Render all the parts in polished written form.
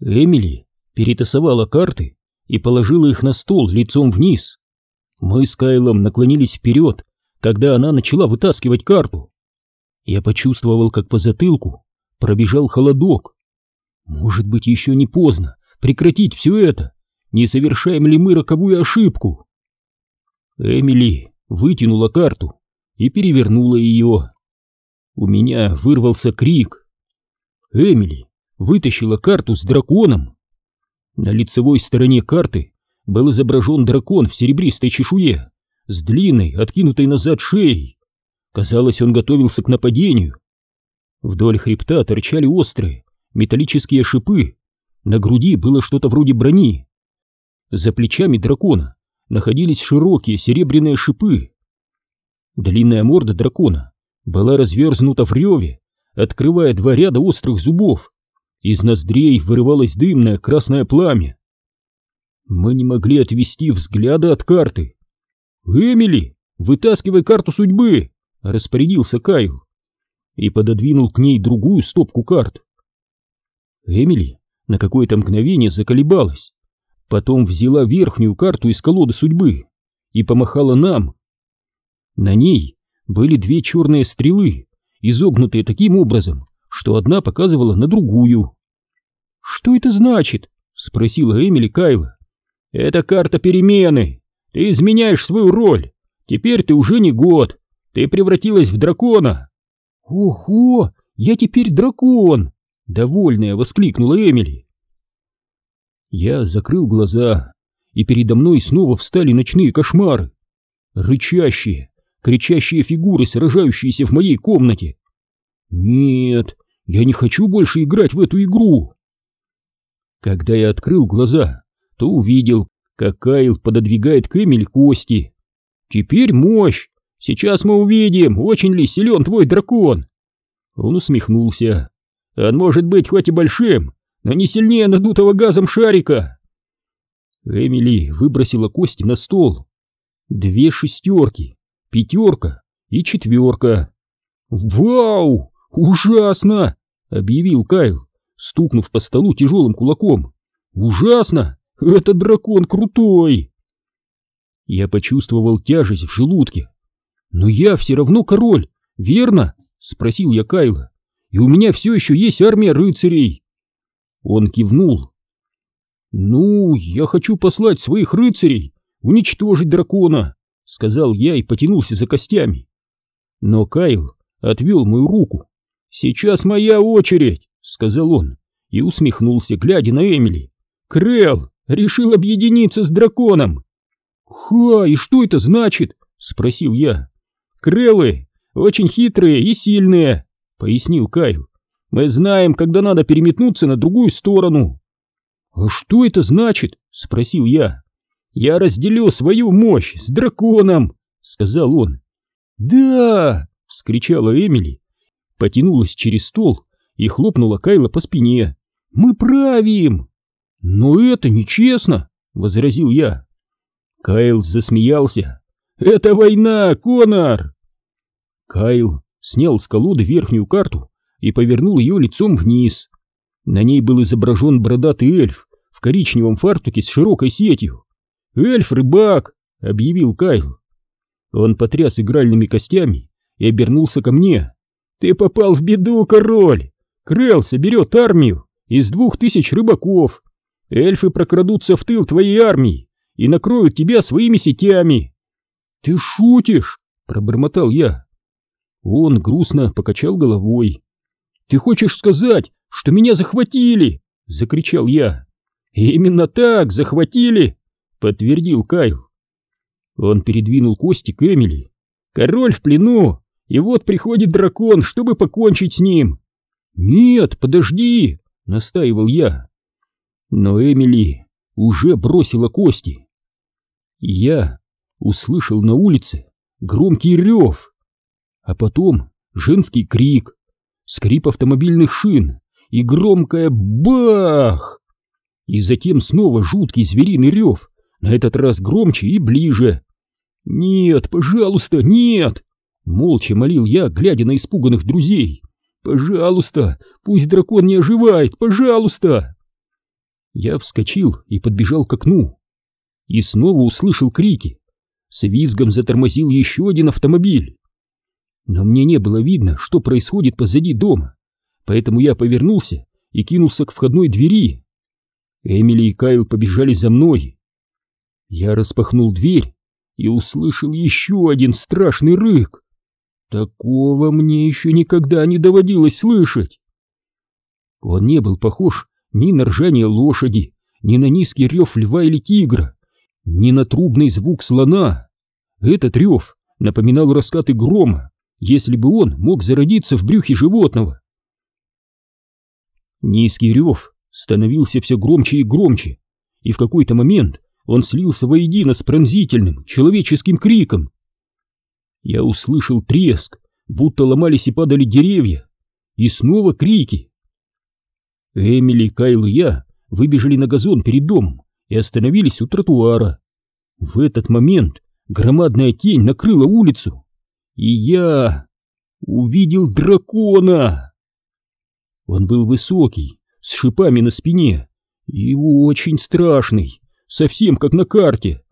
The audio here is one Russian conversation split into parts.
Эмили перетасовала карты и положила их на стол лицом вниз. Мы с Кайлом наклонились вперед, когда она начала вытаскивать карту. Я почувствовал, как по затылку пробежал холодок. Может быть, еще не поздно прекратить все это? Не совершаем ли мы роковую ошибку? Эмили вытянула карту и перевернула ее. У меня вырвался крик. Эмили вытащила карту с драконом. На лицевой стороне карты был изображен дракон в серебристой чешуе с длинной, откинутой назад шеей. Казалось, он готовился к нападению. Вдоль хребта торчали острые металлические шипы, на груди было что-то вроде брони. За плечами дракона находились широкие серебряные шипы. Длинная морда дракона была разверзнута в реве, открывая два ряда острых зубов. Из ноздрей вырывалось дымное красное пламя. Мы не могли отвести взгляда от карты. «Эмили, вытаскивай карту судьбы!» — распорядился Кайл и пододвинул к ней другую стопку карт. Эмили на какое-то мгновение заколебалась, потом взяла верхнюю карту из колоды судьбы и помахала нам. На ней были две черные стрелы, изогнутые таким образом, что одна показывала на другую. «Что это значит?» — спросила Эмили Кайла. «Это карта перемены. Ты изменяешь свою роль. Теперь ты уже не год. Ты превратилась в дракона». «Ого, я теперь дракон!» — довольная воскликнула Эмили. Я закрыл глаза, и передо мной снова встали ночные кошмары. Рычащие, кричащие фигуры, сражающиеся в моей комнате. Нет, я не хочу больше играть в эту игру. Когда я открыл глаза, то увидел, как Кайл пододвигает к Эмили кости. «Теперь мощь! Сейчас мы увидим, очень ли силен твой дракон!» Он усмехнулся. «Он может быть хоть и большим, но не сильнее надутого газом шарика!» Эмили выбросила кости на стол. 2 шестерки, 5 и 4. «Вау! Ужасно!» — объявил Кайл, стукнув по столу тяжелым кулаком. «Ужасно! Этот дракон крутой!» Я почувствовал тяжесть в желудке. «Но я все равно король, верно?» — спросил я Кайла. «И у меня все еще есть армия рыцарей!» Он кивнул. «Ну, я хочу послать своих рыцарей уничтожить дракона», — сказал я и потянулся за костями. Но Кайл отвел мою руку. «Сейчас моя очередь», — сказал он и усмехнулся, глядя на Эмили. «Крэл решил объединиться с драконом». «Ха, и что это значит?» — спросил я. «Крэлы очень хитрые и сильные», — пояснил Кайл. «Мы знаем, когда надо переметнуться на другую сторону». «А что это значит?» — спросил я. «Я разделю свою мощь с драконом», — сказал он. «Да!» — вскричала Эмили, потянулась через стол и хлопнула Кайла по спине. «Мы правим!» «Но это нечестно!» — возразил я. Кайл засмеялся. «Это война, Конор!» Кайл снял с колоды верхнюю карту и повернул ее лицом вниз. На ней был изображен бородатый эльф в коричневом фартуке с широкой сетью. «Эльф-рыбак!» — объявил Кайл. Он потряс игральными костями и обернулся ко мне. «Ты попал в беду, король! Крэл соберет армию из 2000 рыбаков. Эльфы прокрадутся в тыл твоей армии и накроют тебя своими сетями». «Ты шутишь?» — пробормотал я. Он грустно покачал головой. «Ты хочешь сказать, что меня захватили?» — закричал я. «Именно так, захватили!» — подтвердил Кайл. Он передвинул кости к Эмили. «Король в плену, и вот приходит дракон, чтобы покончить с ним». «Нет, подожди!» — настаивал я. Но Эмили уже бросила кости. Я услышал на улице громкий рев, а потом женский крик, скрип автомобильных шин и громкое «бах!». И затем снова жуткий звериный рев, на этот раз громче и ближе. «Нет, пожалуйста, нет!» — молча молил я, глядя на испуганных друзей. «Пожалуйста, пусть дракон не оживает, пожалуйста!» Я вскочил и подбежал к окну. И снова услышал крики. С визгом затормозил еще один автомобиль. Но мне не было видно, что происходит позади дома, поэтому я повернулся и кинулся к входной двери. Эмили и Кайл побежали за мной. Я распахнул дверь и услышал еще один страшный рык. Такого мне еще никогда не доводилось слышать. Он не был похож ни на ржание лошади, ни на низкий рев льва или тигра, ни на трубный звук слона. Этот рев напоминал раскаты грома, если бы он мог зародиться в брюхе животного. Низкий рев становился все громче и громче, и в какой-то момент он слился воедино с пронзительным человеческим криком. Я услышал треск, будто ломались и падали деревья, и снова крики. Эмили, Кайл и я выбежали на газон перед домом и остановились у тротуара. В этот момент громадная тень накрыла улицу, и я увидел дракона. Он был высокий, с шипами на спине и очень страшный, совсем как на карте.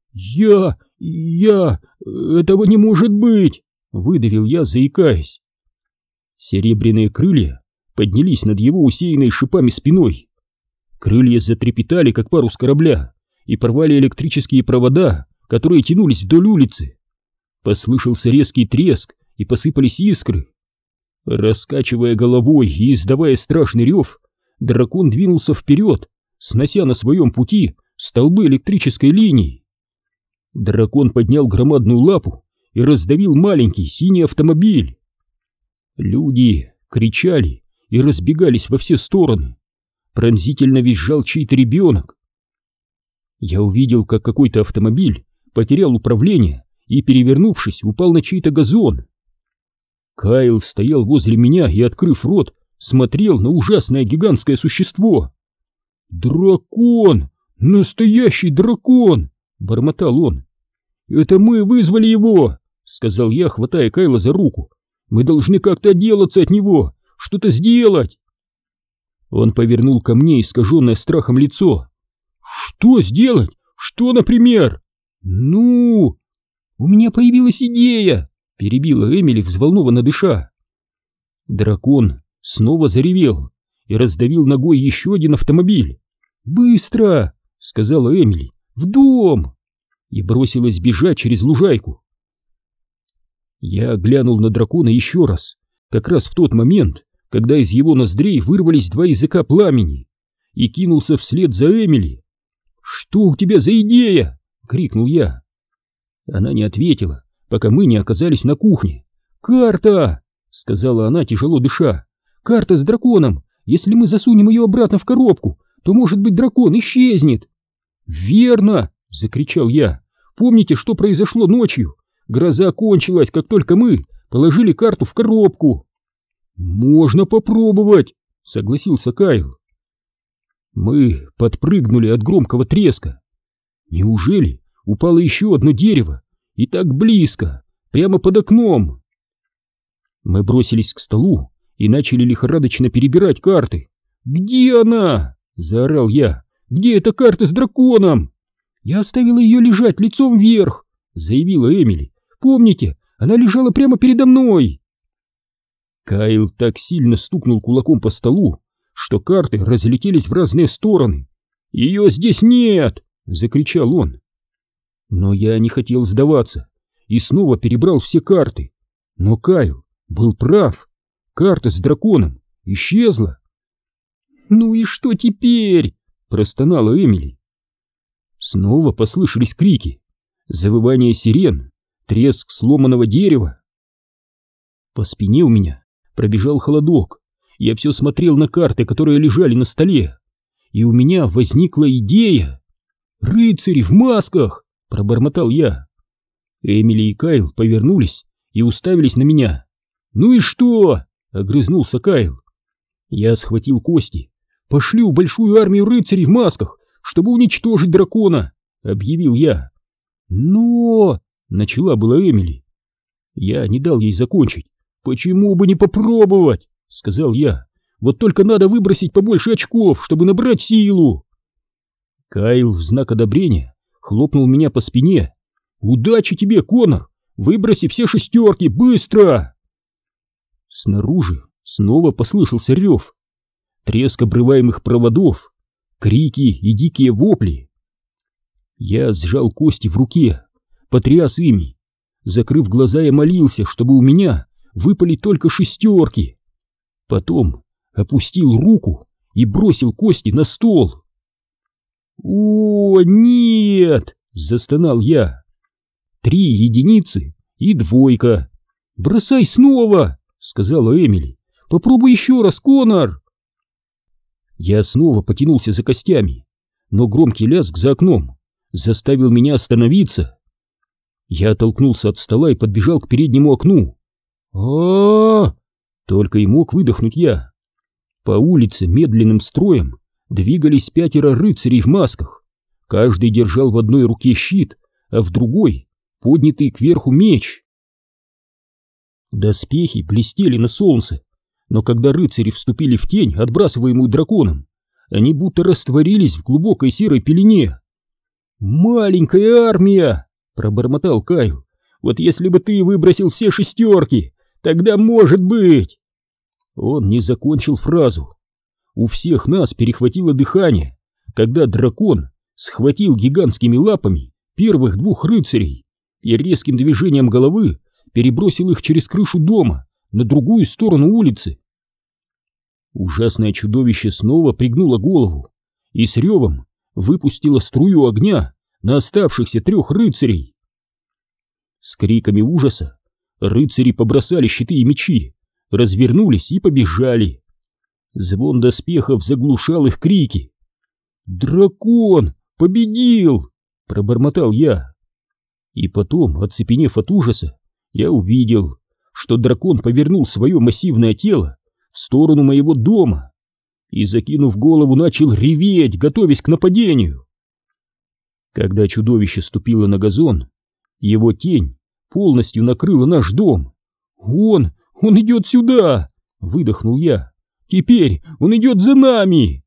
Этого не может быть!» — выдавил я, заикаясь. Серебряные крылья поднялись над его усеянной шипами спиной. Крылья затрепетали, как парус корабля, и порвали электрические провода, которые тянулись вдоль улицы. Послышался резкий треск, и посыпались искры. Раскачивая головой и издавая страшный рев, дракон двинулся вперед, снося на своем пути столбы электрической линии. Дракон поднял громадную лапу и раздавил маленький синий автомобиль. Люди кричали и разбегались во все стороны. Пронзительно визжал чей-то ребенок. Я увидел, как какой-то автомобиль потерял управление и, перевернувшись, упал на чей-то газон. Кайл стоял возле меня и, открыв рот, смотрел на ужасное гигантское существо. «Дракон! Настоящий дракон!» — бормотал он. «Это мы вызвали его!» — сказал я, хватая Кайла за руку. «Мы должны как-то отделаться от него, что-то сделать!» Он повернул ко мне искаженное страхом лицо. «Что сделать? Что, например?» «Ну, у меня появилась идея!» — перебила Эмили, взволнованно дыша. Дракон снова заревел и раздавил ногой еще один автомобиль. «Быстро!» — сказала Эмили. «В дом!» И бросилась бежать через лужайку. Я глянул на дракона еще раз, как раз в тот момент, когда из его ноздрей вырвались два языка пламени, и кинулся вслед за Эмили. «Что у тебя за идея?» — крикнул я. Она не ответила, пока мы не оказались на кухне. «Карта!» — сказала она, тяжело дыша. «Карта с драконом. Если мы засунем ее обратно в коробку, то, может быть, дракон исчезнет». «Верно!» — закричал я. «Помните, что произошло ночью? Гроза кончилась, как только мы положили карту в коробку». «Можно попробовать!» — согласился Кайл. Мы подпрыгнули от громкого треска. Неужели упало еще одно дерево? И так близко, прямо под окном. Мы бросились к столу и начали лихорадочно перебирать карты. «Где она?» — заорал я. «Где эта карта с драконом?» «Я оставила ее лежать лицом вверх», — заявила Эмили. «Помните, она лежала прямо передо мной». Кайл так сильно стукнул кулаком по столу, что карты разлетелись в разные стороны. «Ее здесь нет!» — закричал он. Но я не хотел сдаваться и снова перебрал все карты. Но Кайл был прав. Карта с драконом исчезла. «Ну и что теперь?» — простонала Эмили. Снова послышались крики, завывание сирен, треск сломанного дерева. По спине у меня пробежал холодок. Я все смотрел на карты, которые лежали на столе. И у меня возникла идея. «Рыцари в масках!» — пробормотал я. Эмили и Кайл повернулись и уставились на меня. «Ну и что?» — огрызнулся Кайл. Я схватил кости. «Пошлю большую армию рыцарей в масках, чтобы уничтожить дракона!» — объявил я. «Но...» — начала была Эмили. Я не дал ей закончить. «Почему бы не попробовать?» — сказал я. «Вот только надо выбросить побольше очков, чтобы набрать силу». Кайл в знак одобрения хлопнул меня по спине. «Удачи тебе, Конор! Выброси все шестерки, быстро!» Снаружи снова послышался рев, треск обрываемых проводов, крики и дикие вопли. Я сжал кости в руке, потряс ими. Закрыв глаза, я молился, чтобы у меня выпали только шестерки. Потом опустил руку и бросил кости на стол. «О, нет!» — застонал я. 3 единицы и 2. «Бросай снова!» — сказала Эмили. «Попробуй еще раз, Конор!» Я снова потянулся за костями, но громкий лязг за окном заставил меня остановиться. Я оттолкнулся от стола и подбежал к переднему окну. а Только и мог выдохнуть я. По улице медленным строем двигались 5 рыцарей в масках. Каждый держал в одной руке щит, а в другой — поднятый кверху меч. Доспехи блестели на солнце, но когда рыцари вступили в тень, отбрасываемую драконом, они будто растворились в глубокой серой пелене. «Маленькая армия!» — пробормотал Кайл. «Вот если бы ты выбросил все шестерки, тогда может быть...» Он не закончил фразу. У всех нас перехватило дыхание, когда дракон схватил гигантскими лапами первых 2 рыцарей и резким движением головы перебросил их через крышу дома на другую сторону улицы. Ужасное чудовище снова пригнуло голову и с ревом выпустило струю огня на оставшихся 3 рыцарей. С криками ужаса рыцари побросали щиты и мечи, развернулись и побежали. Звон доспехов заглушал их крики. «Дракон победил!» — пробормотал я. И потом, оцепенев от ужаса, я увидел, что дракон повернул свое массивное тело в сторону моего дома и, закинув голову, начал реветь, готовясь к нападению. Когда чудовище ступило на газон, его тень полностью накрыла наш дом. Он идет сюда!» — выдохнул я. «Теперь он идет за нами!»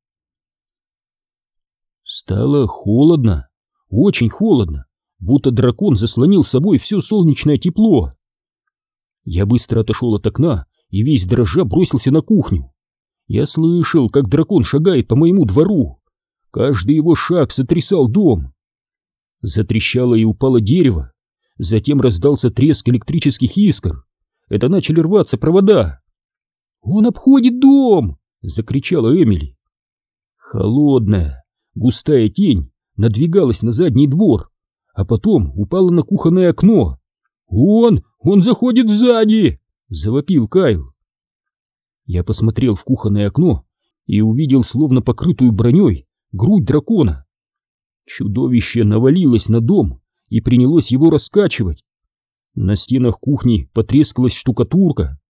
Стало холодно, очень холодно, будто дракон заслонил с собой все солнечное тепло. Я быстро отошел от окна и весь дрожа бросился на кухню. Я слышал, как дракон шагает по моему двору. Каждый его шаг сотрясал дом. Затрещало и упало дерево. Затем раздался треск электрических искр. Это начали рваться провода. «Он обходит дом!» — закричала Эмили. Холодная, густая тень надвигалась на задний двор, а потом упала на кухонное окно. Он заходит сзади!» — завопил Кайл. Я посмотрел в кухонное окно и увидел словно покрытую броней грудь дракона. Чудовище навалилось на дом и принялось его раскачивать. На стенах кухни потрескалась штукатурка.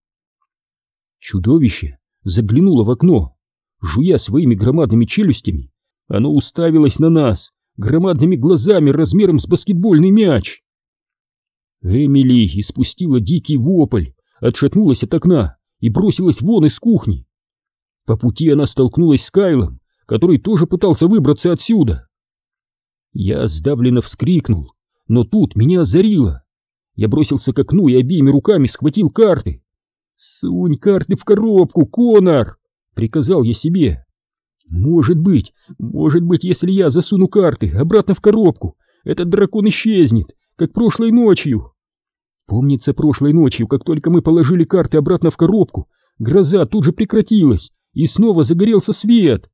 Чудовище заглянуло в окно. Жуя своими громадными челюстями, оно уставилось на нас громадными глазами размером с баскетбольный мяч. Эмили испустила дикий вопль, отшатнулась от окна и бросилась вон из кухни. По пути она столкнулась с Кайлом, который тоже пытался выбраться отсюда. Я сдавленно вскрикнул, но тут меня озарило. Я бросился к окну и обеими руками схватил карты. «Сунь карты в коробку, Конор!» — приказал я себе. Может быть, если я засуну карты обратно в коробку, этот дракон исчезнет, как прошлой ночью. Помнится, прошлой ночью, как только мы положили карты обратно в коробку, гроза тут же прекратилась, и снова загорелся свет.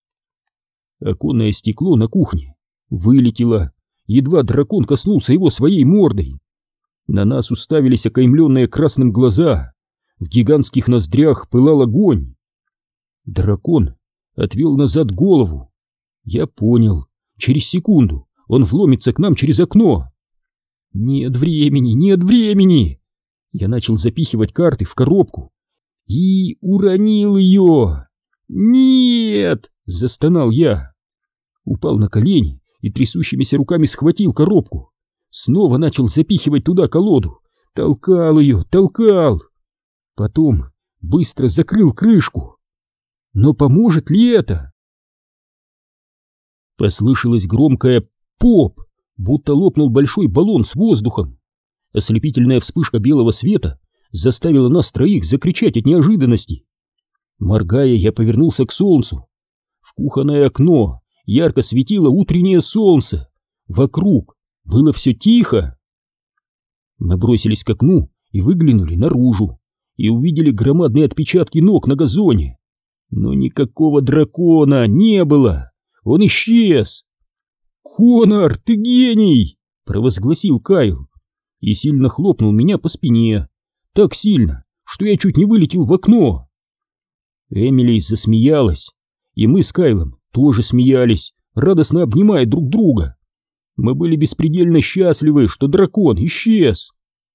Оконное стекло на кухне вылетело, едва дракон коснулся его своей мордой. На нас уставились окаймленные красным глаза, в гигантских ноздрях пылал огонь. Дракон отвел назад голову. Я понял, через секунду он вломится к нам через окно. Нет времени! Я начал запихивать карты в коробку и уронил ее. «Нет!» — застонал я. Упал на колени и трясущимися руками схватил коробку. Снова начал запихивать туда колоду. Толкал ее. Потом быстро закрыл крышку. Но поможет ли это? Послышалось громкое «поп», будто лопнул большой баллон с воздухом. Ослепительная вспышка белого света заставила нас троих закричать от неожиданности. Моргая, я повернулся к солнцу. В кухонное окно ярко светило утреннее солнце. Вокруг было все тихо. Мы бросились к окну и выглянули наружу, и увидели громадные отпечатки ног на газоне. Но никакого дракона не было. Он исчез. «Конор, ты гений!» — провозгласил Кайл и сильно хлопнул меня по спине. Так сильно, что я чуть не вылетел в окно. Эмили засмеялась, и мы с Кайлом тоже смеялись, радостно обнимая друг друга. Мы были беспредельно счастливы, что дракон исчез.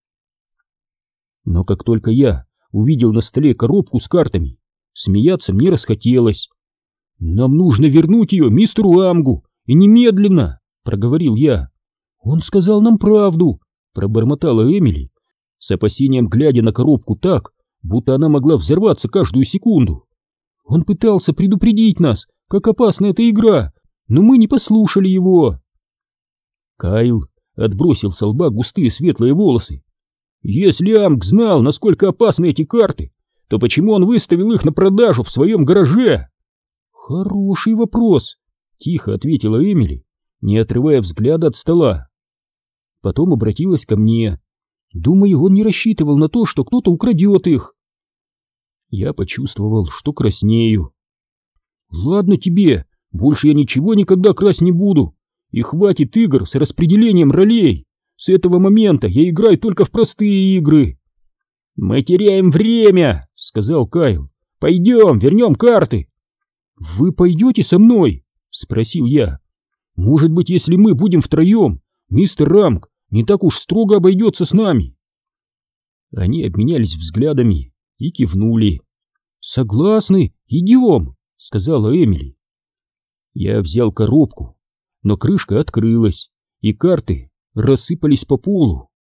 Но как только я увидел на столе коробку с картами, смеяться мне расхотелось. «Нам нужно вернуть ее мистеру Амгу, и немедленно!» — проговорил я. «Он сказал нам правду!» — пробормотала Эмили, с опасением глядя на коробку так, будто она могла взорваться каждую секунду. «Он пытался предупредить нас, как опасна эта игра, но мы не послушали его!» Кайл отбросил со лба густые светлые волосы. «Если Амг знал, насколько опасны эти карты, то почему он выставил их на продажу в своем гараже?» «Хороший вопрос», — тихо ответила Эмили, не отрывая взгляда от стола. Потом обратилась ко мне. «Думаю, он не рассчитывал на то, что кто-то украдет их». Я почувствовал, что краснею. «Ладно тебе, больше я ничего никогда красть не буду, и хватит игр с распределением ролей. С этого момента я играю только в простые игры». «Мы теряем время», — сказал Кайл. «Пойдем, вернем карты». «Вы пойдете со мной?» — спросил я. «Может быть, если мы будем втроем, мистер Рамк не так уж строго обойдется с нами». Они обменялись взглядами и кивнули. «Согласны, идем», — сказала Эмили. Я взял коробку, но крышка открылась, и карты рассыпались по полу.